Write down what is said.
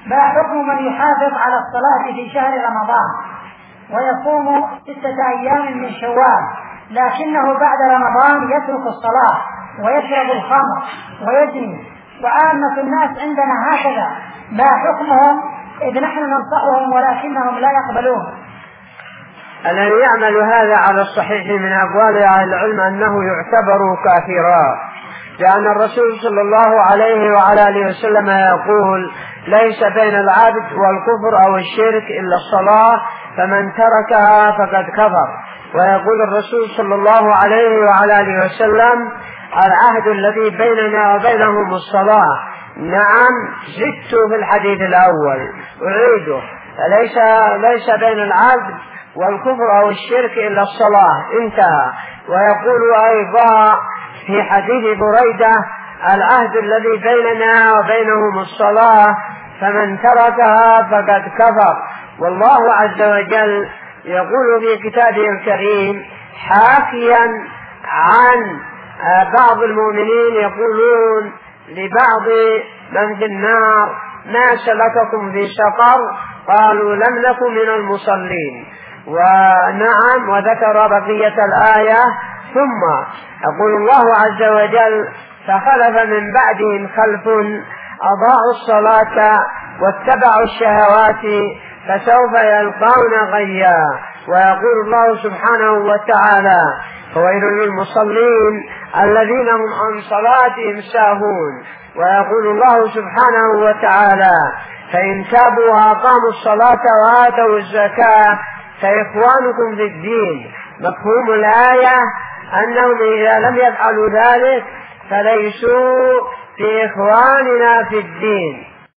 ما حكم من يحافظ على الصلاة في شهر رمضان ويصوم 6 أيام من شوال لكنه بعد رمضان يترك الصلاة ويشرب الخمر ويزني وعامة الناس عندنا هكذا، ما حكمهم إذ نحن ننصحهم ولكنهم لا يقبلون؟ الذي يعمل هذا على الصحيح من أقوال أهل العلم أنه يعتبر كافرا، لأن الرسول صلى الله عليه وعلى آله وسلم يقول: ليس بين العبد والكفر أو الشرك إلا الصلاة، فمن تركها فقد كفر. ويقول الرسول صلى الله عليه وعلى آله وسلم: العهد الذي بيننا وبينهم الصلاة. نعم، زدت في الحديث الأول أعيده: ليس بين العبد والكفر أو الشرك إلا الصلاة، انتهى. ويقول أيضا في حديث بريدة: العهد الذي بيننا وبينهم الصلاة، فمن تركها فقد كفر. والله عز وجل يقول في كتابه الكريم حاكيا عن بعض المؤمنين يقولون لبعض من في النار: ما سلككم في سقر؟ قالوا: لم نكن من المصلين. ونعم، وذكر بقية الآية: ثم يقول الله عز وجل: فخلف من بعدهم خلف أضاعوا الصلاة واتبعوا الشهوات فسوف يلقون غيا. ويقول الله سبحانه وتعالى: فويل للمصلين الذين هم عن صلاتهم ساهون. ويقول الله سبحانه وتعالى: فإن تابوا وأقاموا الصلاة وآتوا الزكاة فإخوانكم في الدين. مفهوم الآية أنهم إذا لم يفعلوا ذلك فليسوا في إخواننا في الدين.